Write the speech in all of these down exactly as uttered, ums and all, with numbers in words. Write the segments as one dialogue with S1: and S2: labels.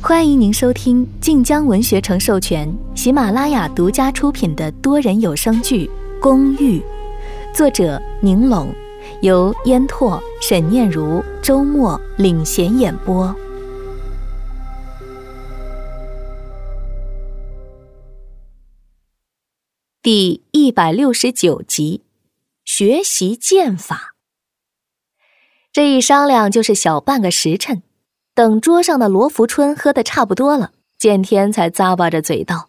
S1: 欢迎您收听晋江文学城授权、喜马拉雅独家出品的多人有声剧《公寓》，作者宁拢，由烟拓、沈念如、周末领衔演播。第一百六十九集，学习剑法。这一商量就是小半个时辰，等桌上的罗福春喝得差不多了，剑天才咂巴着嘴道：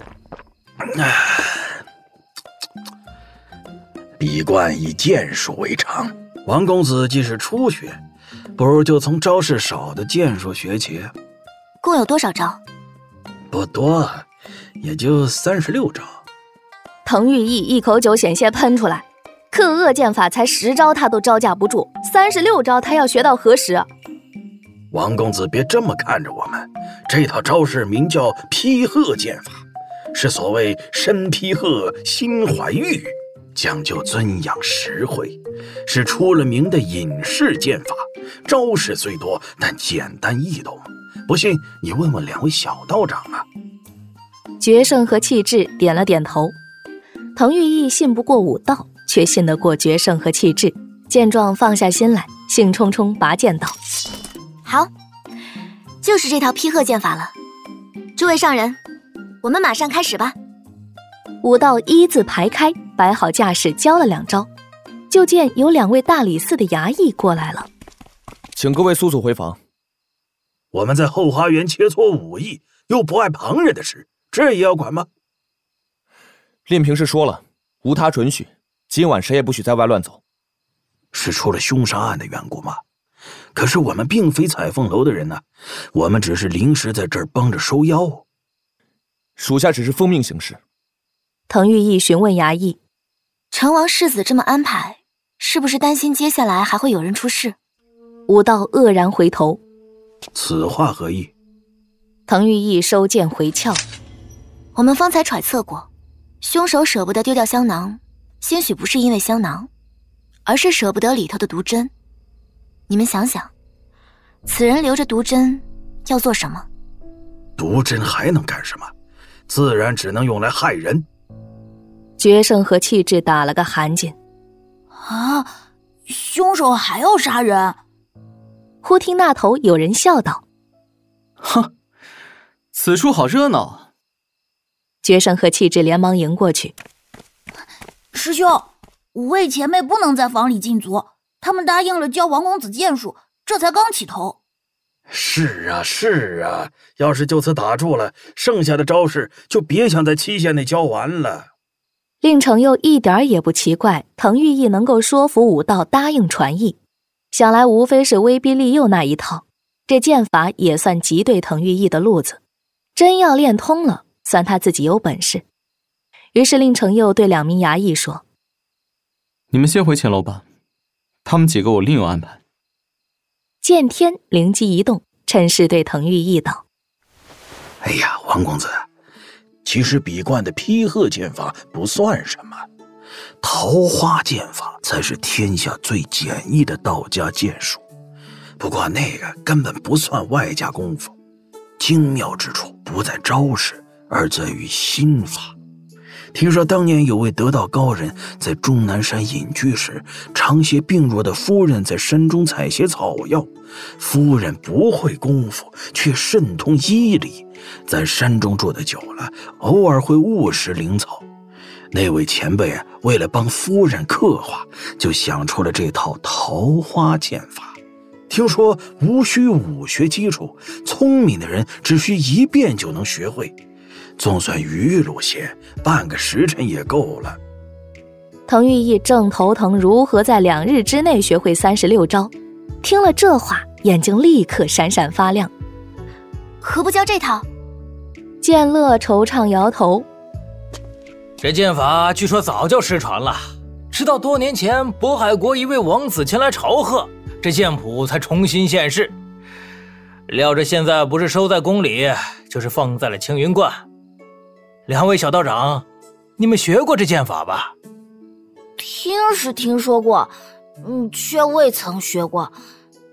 S2: 笔冠以剑术为常，王公子既是初学，不如就从招式少的剑术学起。
S3: 共有多少招？
S2: 不多，也就三十六招。
S1: 滕玉义一口酒险些喷出来，克恶剑法才十招他都招架不住，三十六招他要学到何时？
S2: 王公子别这么看着我们，这套招式名叫披鹤剑法，是所谓身披鹤心怀玉，讲究尊养实惠，是出了名的隐士剑法，招式虽多，但简单易懂。不信你问问两位小道长啊。
S1: 决胜和气质点了点头。滕玉义信不过武道，却信得过决胜和气质，见状放下心来，兴冲冲拔剑道：
S3: 好，就是这套披鹤剑法了。诸位上人，我们马上开始吧。
S1: 武道一字排开，摆好架势，教了两招，就见有两位大理寺的衙役过来了。
S4: 请各位速速回房。
S2: 我们在后花园切磋武艺，又不碍旁人的事，这也要管吗？
S4: 令平是说了，无他准许，今晚谁也不许在外乱走。
S2: 是出了凶杀案的缘故吗？可是我们并非彩凤楼的人呢、啊，我们只是临时在这儿帮着收妖。
S4: 属下只是奉命行事。
S1: 滕玉义询问衙役：
S3: 成王世子这么安排，是不是担心接下来还会有人出事？
S1: 武道愕然回头：
S2: 此话何意？
S1: 滕玉义收剑回鞘：
S3: 我们方才揣测过，凶手舍不得丢掉香囊，兴许不是因为香囊，而是舍不得里头的毒针。你们想想，此人留着毒针要做什么？
S2: 毒针还能干什么？自然只能用来害人。
S1: 决胜和气质打了个寒噤。
S5: 啊，凶手还要杀人？
S1: 忽听那头有人笑道：
S6: 哼，此处好热闹啊。
S1: 决胜和气质连忙迎过去：
S5: 师兄，五位前辈不能在房里禁足，他们答应了教王公子剑术，这才刚起头。
S2: 是啊是啊，要是就此打住了，剩下的招式就别想在期限内教完了。
S1: 令程又一点也不奇怪滕玉义能够说服武道答应传艺，想来无非是威逼利诱那一套，这剑法也算极对滕玉义的路子，真要练通了，算他自己有本事。于是令程又对两名衙役说：
S6: 你们先回前楼吧，他们几个我另有安排。
S1: 剑天灵机一动，趁势对滕玉义道：
S2: 哎呀，王公子，其实笔冠的披鹤剑法不算什么，桃花剑法才是天下最简易的道家剑术。不过那个根本不算外家功夫，精妙之处不在招式，而在于心法。听说当年有位得道高人在终南山隐居时，常携病弱的夫人在山中采撷草药，夫人不会功夫，却甚通医理，在山中住得久了，偶尔会误食灵草。那位前辈啊，为了帮夫人刻画，就想出了这套桃花剑法。听说无需武学基础，聪明的人只需一遍就能学会，总算愚鲁些，半个时辰也够了。
S1: 滕玉义正头疼如何在两日之内学会三十六招，听了这话，眼睛立刻闪闪发亮。
S3: 何不教这套？
S1: 剑乐惆怅摇头：
S7: 这剑法据说早就失传了，直到多年前渤海国一位王子前来朝贺，这剑谱才重新现世。料着现在不是收在宫里，就是放在了青云观。两位小道长，你们学过这剑法吧？
S5: 听是听说过，嗯，却未曾学过。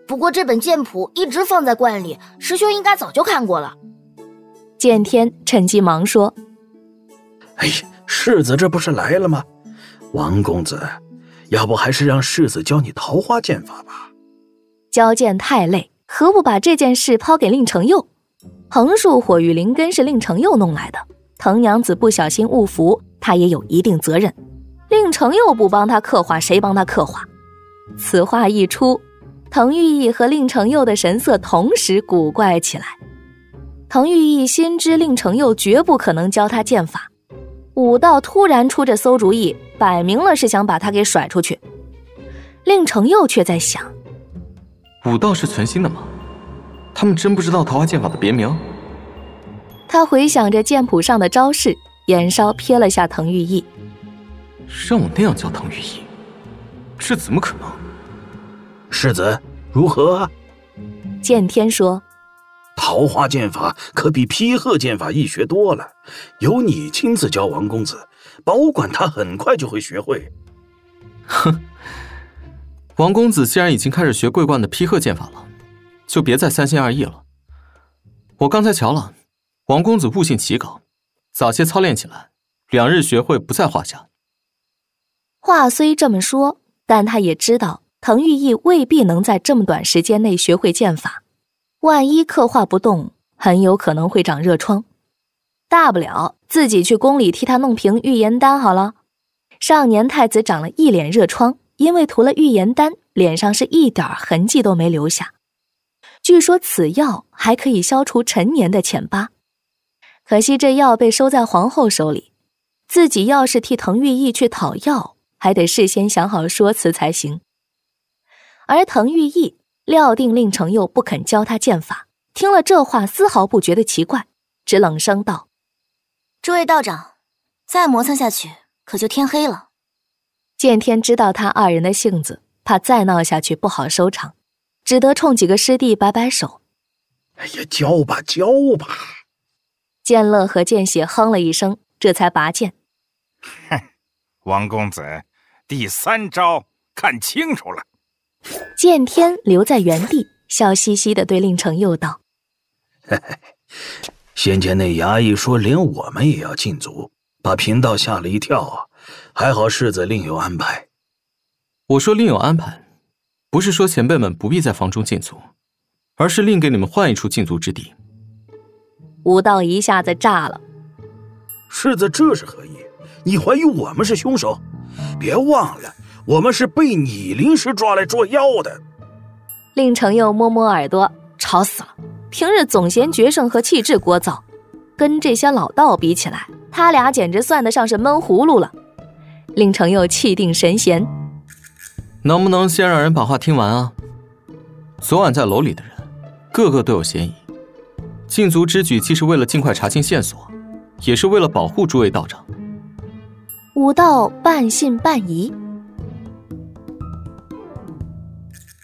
S5: 不过这本剑谱一直放在罐里，师兄应该早就看过了。
S1: 剑天趁机忙说：“
S2: 哎呀，世子这不是来了吗？王公子，要不还是让世子教你桃花剑法吧。”
S1: 教剑太累，何不把这件事抛给令承佑？横竖火玉灵根是令承佑弄来的，藤娘子不小心误服，他也有一定责任。令承佑不帮他刻画，谁帮他刻画？此话一出，滕玉义和令承佑的神色同时古怪起来。滕玉义心知令承佑绝不可能教他剑法，武道突然出这馊主意，摆明了是想把他给甩出去。令承佑却在想，
S6: 武道是存心的吗？他们真不知道桃花剑法的别名？
S1: 他回想着剑谱上的招式，眼梢瞥了下滕玉义。
S6: 让我那样教滕玉义，这怎么可能？
S2: 世子如何啊？
S1: 剑天说：“
S2: 桃花剑法可比披鹤剑法易学多了，由你亲自教王公子，保管他很快就会学会。”
S6: 哼，王公子既然已经开始学桂冠的披鹤剑法了，就别再三心二意了。我刚才瞧了，王公子悟性极高，早些操练起来，两日学会不在话下。
S1: 话虽这么说，但他也知道滕玉义未必能在这么短时间内学会剑法，万一刻画不动，很有可能会长热疮。大不了自己去宫里替他弄瓶玉颜丹好了。上年太子长了一脸热疮，因为涂了玉颜丹，脸上是一点痕迹都没留下。据说此药还可以消除陈年的浅疤，可惜这药被收在皇后手里，自己要是替滕玉义去讨药，还得事先想好说辞才行。而滕玉义料定令承佑不肯教他剑法，听了这话丝毫不觉得奇怪，只冷声道：“
S3: 诸位道长，再磨蹭下去可就天黑了。”
S1: 剑天知道他二人的性子，怕再闹下去不好收场，只得冲几个师弟摆摆手：“
S2: 哎呀，教吧教吧。”
S1: 剑乐和剑血哼了一声，这才拔剑：“
S8: 哼，王公子，第三招看清楚了。”
S1: 剑天留在原地，笑嘻嘻地对令承佑道：“
S2: 嘿嘿，先前那衙役说连我们也要禁足，把贫道吓了一跳啊！还好世子另有安排。”
S6: 我说另有安排，不是说前辈们不必在房中禁足，而是另给你们换一处禁足之地。
S1: 武道一下子炸了：“
S2: 世子这是何意？你怀疑我们是凶手？别忘了，我们是被你临时抓来捉妖的。”
S1: 令承佑摸摸耳朵，吵死了！平日总嫌决胜和气质聒噪，跟这些老道比起来，他俩简直算得上是闷葫芦了。令承佑气定神闲：“
S6: 能不能先让人把话听完啊？昨晚在楼里的人，个个都有嫌疑。禁足之举既是为了尽快查清线索，也是为了保护诸位道长。”
S1: 武道半信半疑。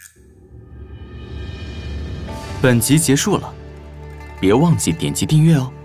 S6: 本集结束了，别忘记点击订阅哦。